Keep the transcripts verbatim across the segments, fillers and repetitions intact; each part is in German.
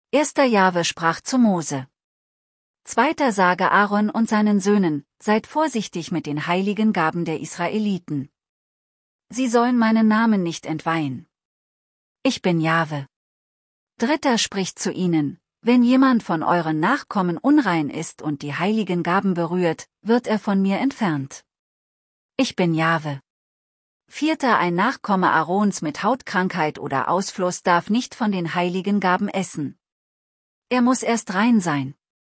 Erster Jahwe sprach zu Mose. Zweiter sage Aaron und seinen Söhnen, seid vorsichtig mit den heiligen Gaben der Israeliten. Sie sollen meinen Namen nicht entweihen. Ich bin Jahwe. Dritter spricht zu ihnen, wenn jemand von euren Nachkommen unrein ist und die heiligen Gaben berührt, wird er von mir entfernt. Ich bin Jahwe. Vierter ein Nachkomme Aarons mit Hautkrankheit oder Ausfluss darf nicht von den heiligen Gaben essen. Er muss erst rein sein.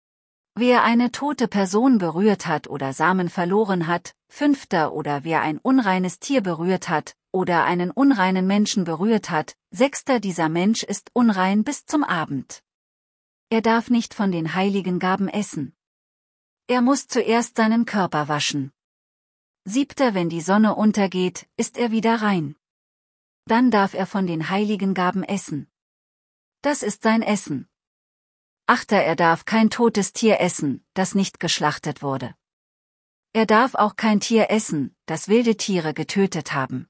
Wer eine tote Person berührt hat oder Samen verloren hat, fünfter oder wer ein unreines Tier berührt hat, oder einen unreinen Menschen berührt hat, sechster dieser Mensch ist unrein bis zum Abend. Er darf nicht von den heiligen Gaben essen. Er muss zuerst seinen Körper waschen. Siebter wenn die Sonne untergeht, ist er wieder rein. Dann darf er von den heiligen Gaben essen. Das ist sein Essen. Achter er darf kein totes Tier essen, das nicht geschlachtet wurde. Er darf auch kein Tier essen, das wilde Tiere getötet haben.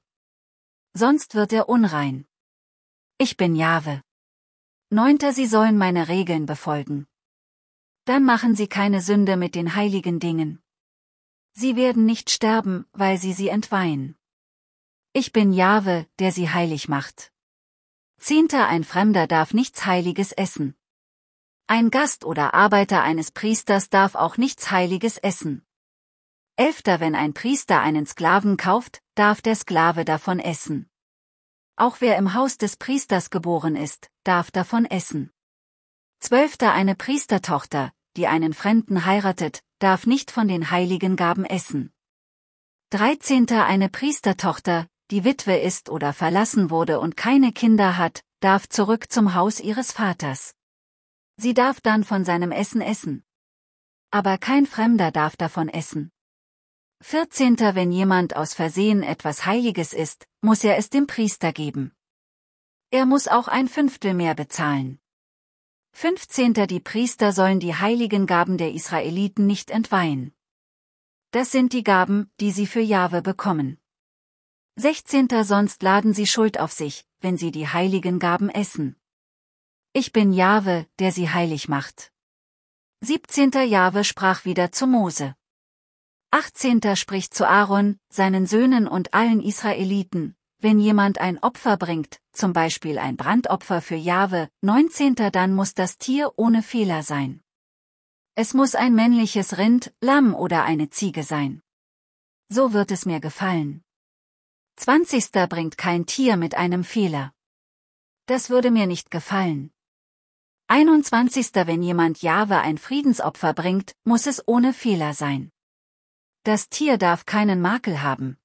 Sonst wird er unrein. Ich bin Jahwe. Neunter sie sollen meine Regeln befolgen. Dann machen sie keine Sünde mit den heiligen Dingen. Sie werden nicht sterben, weil sie sie entweihen. Ich bin Jahwe, der sie heilig macht. Zehnter ein Fremder darf nichts Heiliges essen. Ein Gast oder Arbeiter eines Priesters darf auch nichts Heiliges essen. Elfter wenn ein Priester einen Sklaven kauft, darf der Sklave davon essen. Auch wer im Haus des Priesters geboren ist, darf davon essen. Zwölfter eine Priestertochter, die einen Fremden heiratet, darf nicht von den heiligen Gaben essen. Dreizehnter eine Priestertochter, die Witwe ist oder verlassen wurde und keine Kinder hat, darf zurück zum Haus ihres Vaters. Sie darf dann von seinem Essen essen. Aber kein Fremder darf davon essen. Vierzehnter wenn jemand aus Versehen etwas Heiliges isst, muss er es dem Priester geben. Er muss auch ein Fünftel mehr bezahlen. Fünfzehnter die Priester sollen die heiligen Gaben der Israeliten nicht entweihen. Das sind die Gaben, die sie für Jahwe bekommen. Sechzehnter sonst laden sie Schuld auf sich, wenn sie die heiligen Gaben essen. Ich bin Jahwe, der sie heilig macht. Siebzehnter Jahwe sprach wieder zu Mose. Achtzehnter spricht zu Aaron, seinen Söhnen und allen Israeliten, wenn jemand ein Opfer bringt, zum Beispiel ein Brandopfer für Jahwe, neunzehnter dann muss das Tier ohne Fehler sein. Es muss ein männliches Rind, Lamm oder eine Ziege sein. So wird es mir gefallen. zwanzigster bringt kein Tier mit einem Fehler. Das würde mir nicht gefallen. einundzwanzigster wenn jemand Jahwe ein Friedensopfer bringt, muss es ohne Fehler sein. Das Tier darf keinen Makel haben.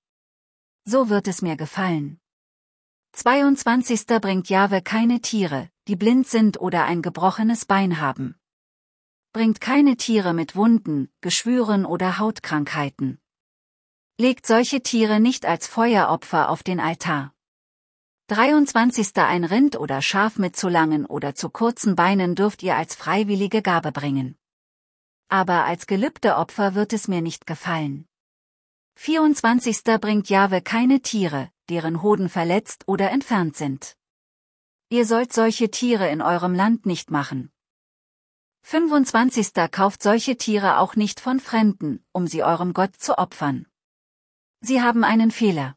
So wird es mir gefallen. zweiundzwanzigster bringt Jahwe keine Tiere, die blind sind oder ein gebrochenes Bein haben. Bringt keine Tiere mit Wunden, Geschwüren oder Hautkrankheiten. Legt solche Tiere nicht als Feueropfer auf den Altar. dreiundzwanzigster ein Rind oder Schaf mit zu langen oder zu kurzen Beinen dürft ihr als freiwillige Gabe bringen. Aber als Gelübdeopfer wird es mir nicht gefallen. vierundzwanzigster bringt Jahwe keine Tiere, deren Hoden verletzt oder entfernt sind. Ihr sollt solche Tiere in eurem Land nicht machen. fünfundzwanzigster kauft solche Tiere auch nicht von Fremden, um sie eurem Gott zu opfern. Sie haben einen Fehler.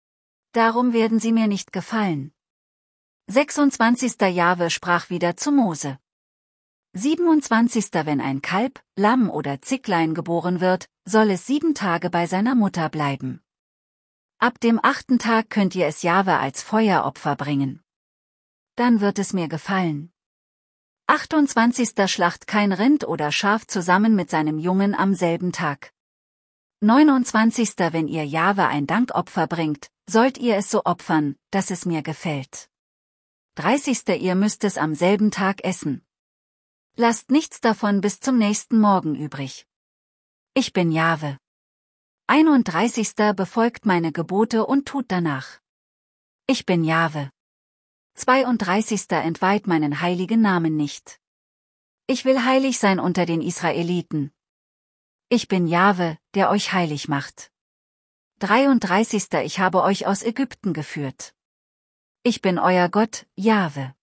Darum werden sie mir nicht gefallen. sechsundzwanzigster Jahwe sprach wieder zu Mose. siebenundzwanzigster wenn ein Kalb, Lamm oder Zicklein geboren wird, soll es sieben Tage bei seiner Mutter bleiben. Ab dem achten Tag könnt ihr es Jahwe als Feueropfer bringen. Dann wird es mir gefallen. achtundzwanzigster Schlacht kein Rind oder Schaf zusammen mit seinem Jungen am selben Tag. neunundzwanzigster wenn ihr Jahwe ein Dankopfer bringt, sollt ihr es so opfern, dass es mir gefällt. dreißigster ihr müsst es am selben Tag essen. Lasst nichts davon bis zum nächsten Morgen übrig. Ich bin Jahwe. einunddreißigster befolgt meine Gebote und tut danach. Ich bin Jahwe. zweiunddreißigster entweiht meinen heiligen Namen nicht. Ich will heilig sein unter den Israeliten. Ich bin Jahwe, der euch heilig macht. dreiunddreißigster Ich habe euch aus Ägypten geführt. Ich bin euer Gott, Jahwe.